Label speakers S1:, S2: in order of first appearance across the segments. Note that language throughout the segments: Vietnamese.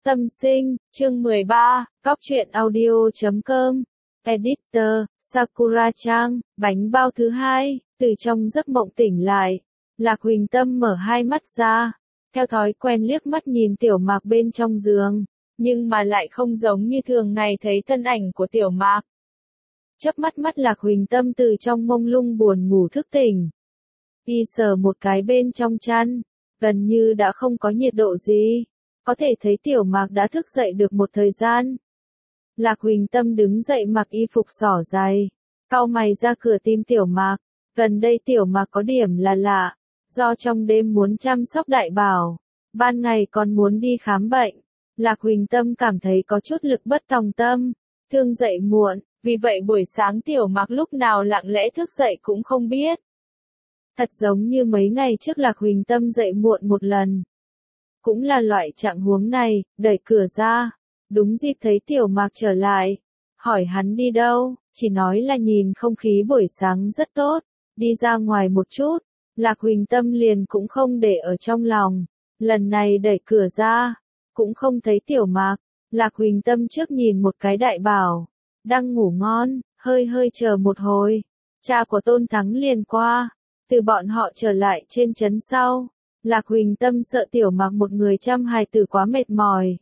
S1: Tâm sinh, chương 13, Góc truyện audio.com, Editor, Sakura-chan, bánh bao thứ hai, từ trong giấc mộng tỉnh lại. Lạc Huỳnh Tâm mở hai mắt ra, theo thói quen liếc mắt nhìn Tiểu Mạc bên trong giường, nhưng mà lại không giống như thường ngày thấy thân ảnh của Tiểu Mạc. Chớp mắt Lạc Huỳnh Tâm từ trong mông lung buồn ngủ thức tỉnh. Y sờ một cái bên trong chăn, gần như đã không có nhiệt độ gì. Có thể thấy Tiểu Mạc đã thức dậy được một thời gian. Lạc Huỳnh Tâm đứng dậy mặc y phục xỏ giày, cau mày ra cửa tìm Tiểu Mạc. Gần đây Tiểu Mạc có điểm là lạ, do trong đêm muốn chăm sóc đại bảo, ban ngày còn muốn đi khám bệnh. Lạc Huỳnh Tâm cảm thấy có chút lực bất tòng tâm, thường dậy muộn, vì vậy buổi sáng Tiểu Mạc lúc nào lặng lẽ thức dậy cũng không biết. Thật giống như mấy ngày trước Lạc Huỳnh Tâm dậy muộn một lần. Cũng là loại trạng huống này, đẩy cửa ra, đúng dịp thấy Tiểu Mạc trở lại, hỏi hắn đi đâu, chỉ nói là nhìn không khí buổi sáng rất tốt, đi ra ngoài một chút. Lạc Huỳnh Tâm liền cũng không để ở trong lòng, lần này đẩy cửa ra, cũng không thấy Tiểu Mạc. Lạc Huỳnh Tâm trước nhìn một cái đại bảo, đang ngủ ngon, hơi chờ một hồi, cha của Tôn Thắng liền qua, từ bọn họ trở lại trên trấn sau. Lạc Huỳnh Tâm sợ Tiểu Mạc một người chăm hài tử quá mệt mỏi.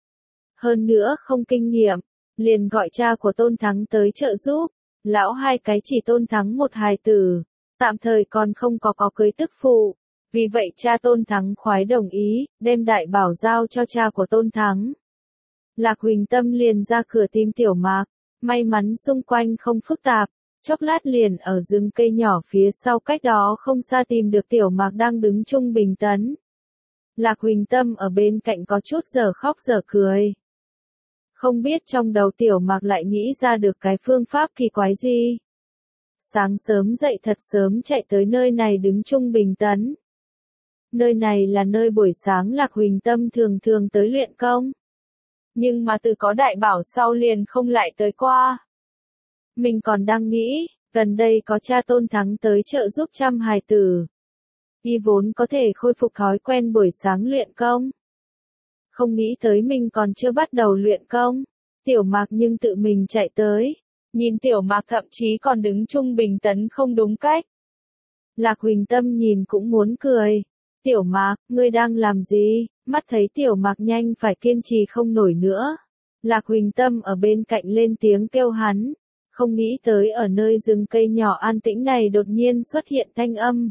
S1: Hơn nữa không kinh nghiệm, liền gọi cha của Tôn Thắng tới trợ giúp. Lão hai cái chỉ Tôn Thắng một hài tử, tạm thời còn không có cưới tức phụ. Vì vậy cha Tôn Thắng khoái đồng ý, đem đại bảo giao cho cha của Tôn Thắng. Lạc Huỳnh Tâm liền ra cửa tìm Tiểu Mạc, may mắn xung quanh không phức tạp. Chốc lát liền ở rừng cây nhỏ phía sau cách đó không xa tìm được Tiểu Mạc đang đứng trung bình tấn. Lạc Huỳnh Tâm ở bên cạnh có chút giờ khóc giờ cười. Không biết trong đầu Tiểu Mạc lại nghĩ ra được cái phương pháp kỳ quái gì. Sáng sớm dậy thật sớm chạy tới nơi này đứng trung bình tấn. Nơi này là nơi buổi sáng Lạc Huỳnh Tâm thường tới luyện công. Nhưng mà từ có đại bảo sau liền không lại tới qua. Mình còn đang nghĩ, gần đây có cha Tôn Thắng tới trợ giúp chăm hài tử. Y vốn có thể khôi phục thói quen buổi sáng luyện công. Không nghĩ tới mình còn chưa bắt đầu luyện công. Tiểu Mạc nhưng tự mình chạy tới. Nhìn Tiểu Mạc thậm chí còn đứng trung bình tấn không đúng cách. Lạc Huỳnh Tâm nhìn cũng muốn cười. Tiểu Mạc, ngươi đang làm gì? Mắt thấy Tiểu Mạc nhanh phải kiên trì không nổi nữa. Lạc Huỳnh Tâm ở bên cạnh lên tiếng kêu hắn. Không nghĩ tới ở nơi rừng cây nhỏ an tĩnh này đột nhiên xuất hiện thanh âm.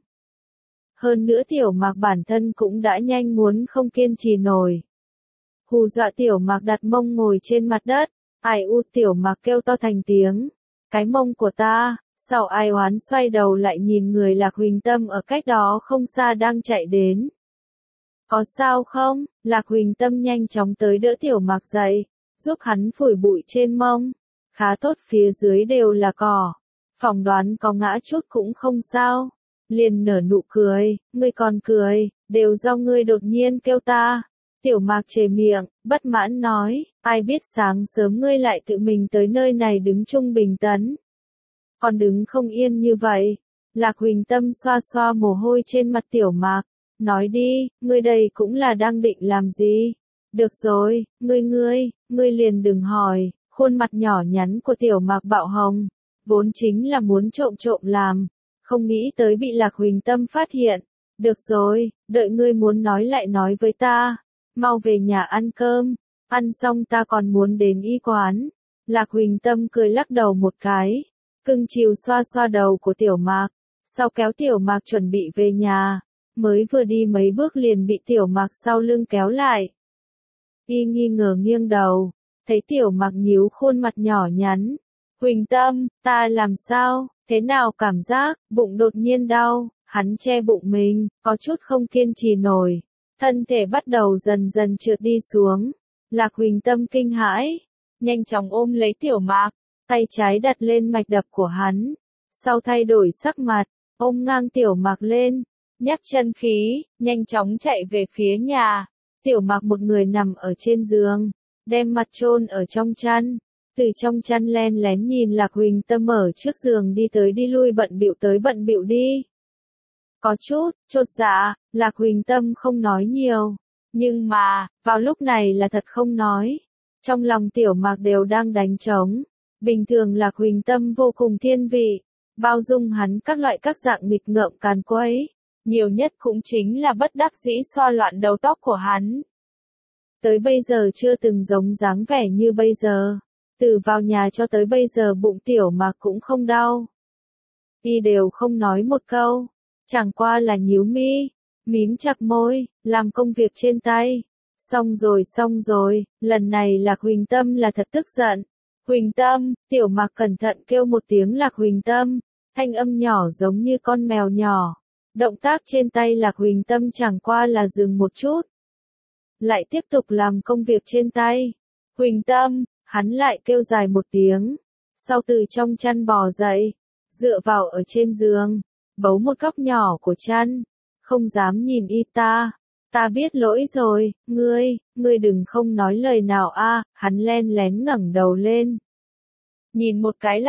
S1: Hơn nữa Tiểu Mạc bản thân cũng đã nhanh muốn không kiên trì nổi. Hù dọa Tiểu Mạc đặt mông ngồi trên mặt đất. Ai u, Tiểu Mạc kêu to thành tiếng. Cái mông của ta. Sau ai oán xoay đầu lại nhìn người Lạc Huỳnh Tâm ở cách đó không xa đang chạy đến. Có sao không? Lạc Huỳnh Tâm nhanh chóng tới đỡ Tiểu Mạc dậy, giúp hắn phủi bụi trên mông. Khá tốt, phía dưới đều là cỏ. Phỏng đoán có ngã chút cũng không sao. Liền nở nụ cười, ngươi còn cười, đều do ngươi đột nhiên kêu ta. Tiểu Mạc chề miệng, bất mãn nói, ai biết sáng sớm ngươi lại tự mình tới nơi này đứng trung bình tấn. Còn đứng không yên như vậy. Lạc Huỳnh Tâm xoa xoa mồ hôi trên mặt Tiểu Mạc, nói đi, ngươi đây cũng là đang định làm gì? Được rồi, ngươi liền đừng hỏi. Khuôn mặt nhỏ nhắn của Tiểu Mạc bạo hồng, vốn chính là muốn trộm làm, không nghĩ tới bị Lạc Huỳnh Tâm phát hiện. Được rồi, đợi ngươi muốn nói lại nói với ta, mau về nhà ăn cơm, ăn xong ta còn muốn đến y quán. Lạc Huỳnh Tâm cười lắc đầu một cái, cưng chiều xoa xoa đầu của Tiểu Mạc, sau kéo Tiểu Mạc chuẩn bị về nhà, mới vừa đi mấy bước liền bị Tiểu Mạc sau lưng kéo lại. Y nghi ngờ nghiêng đầu. Thấy Tiểu Mạc nhíu khuôn mặt nhỏ nhắn. Huỳnh Tâm, ta làm sao, thế nào cảm giác, bụng đột nhiên đau, hắn che bụng mình, có chút không kiên trì nổi. Thân thể bắt đầu dần dần trượt đi xuống. Lạc Huỳnh Tâm kinh hãi, nhanh chóng ôm lấy Tiểu Mạc, tay trái đặt lên mạch đập của hắn. Sau thay đổi sắc mặt, ôm ngang Tiểu Mạc lên, nhắc chân khí, nhanh chóng chạy về phía nhà. Tiểu Mạc một người nằm ở trên giường, đem mặt chôn ở trong chăn, từ trong chăn len lén nhìn Lạc Huỳnh Tâm ở trước giường đi tới đi lui bận bịu tới bận bịu đi. Có chút chột dạ, Lạc Huỳnh Tâm không nói nhiều, Nhưng mà, vào lúc này là thật không nói. Trong lòng Tiểu Mạc đều đang đánh trống. Bình thường Lạc Huỳnh Tâm vô cùng thiên vị, bao dung hắn các loại các dạng nghịch ngợm càn quấy. Nhiều nhất cũng chính là bất đắc dĩ xoa loạn đầu tóc của hắn. Tới bây giờ chưa từng giống dáng vẻ như bây giờ. Từ vào nhà cho tới bây giờ bụng Tiểu Mạc cũng không đau. Y đều không nói một câu, chẳng qua là nhíu mi, mím chặt môi, làm công việc trên tay. Xong rồi, lần này Lạc Huỳnh Tâm là thật tức giận. Huỳnh Tâm, Tiểu Mạc cẩn thận kêu một tiếng Lạc Huỳnh Tâm, thanh âm nhỏ giống như con mèo nhỏ. Động tác trên tay Lạc Huỳnh Tâm chẳng qua là dừng một chút. Lại tiếp tục làm công việc trên tay. Huỳnh Tâm, hắn lại kêu dài một tiếng. Sau từ trong chăn bò dậy, dựa vào ở trên giường, bấu một góc nhỏ của chăn. Không dám nhìn y ta. Ta biết lỗi rồi, ngươi đừng không nói lời nào a. Hắn len lén ngẩng đầu lên. Nhìn một cái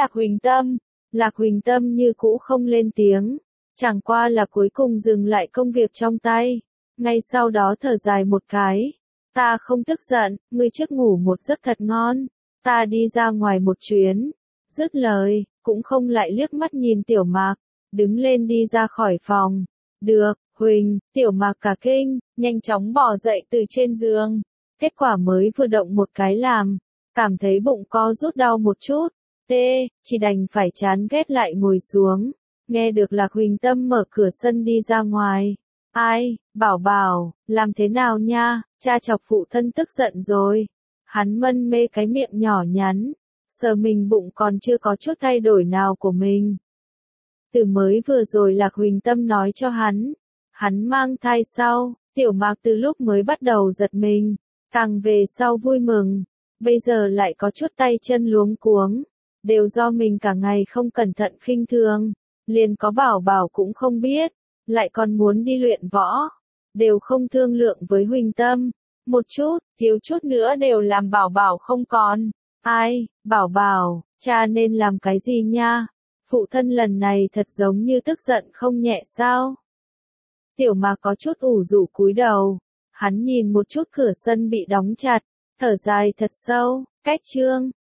S1: Lạc Huỳnh Tâm như cũ không lên tiếng. Chẳng qua là cuối cùng dừng lại công việc trong tay. Ngay sau đó thở dài một cái. Ta không tức giận, ngươi trước ngủ một giấc thật ngon. Ta đi ra ngoài một chuyến. Dứt lời, cũng không lại liếc mắt nhìn Tiểu Mạc. Đứng lên đi ra khỏi phòng. Được, Huỳnh, Tiểu Mạc cả kinh, nhanh chóng bò dậy từ trên giường. Kết quả mới vừa động một cái làm. Cảm thấy bụng co rút đau một chút. Chỉ đành phải chán ghét lại ngồi xuống. Nghe được Lạc Huỳnh Tâm mở cửa sân đi ra ngoài. Ai, bảo, làm thế nào nha, cha chọc phụ thân tức giận rồi. Hắn mân mê cái miệng nhỏ nhắn, sờ mình bụng còn chưa có chút thay đổi nào của mình. Từ mới vừa rồi Lạc Huỳnh Tâm nói cho hắn mang thai sau, Tiểu Mạc từ lúc mới bắt đầu giật mình, càng về sau vui mừng, bây giờ lại có chút tay chân luống cuống, đều do mình cả ngày không cẩn thận khinh thường, liền có bảo cũng không biết, lại còn muốn đi luyện võ, đều không thương lượng với Huỳnh Tâm, một chút, thiếu chút nữa đều làm bảo không còn. Ai, bảo, cha nên làm cái gì nha? Phụ thân lần này thật giống như tức giận không nhẹ sao? Tiểu Mạc có chút ủ rũ cúi đầu, hắn nhìn một chút cửa sân bị đóng chặt, thở dài thật sâu, cách chương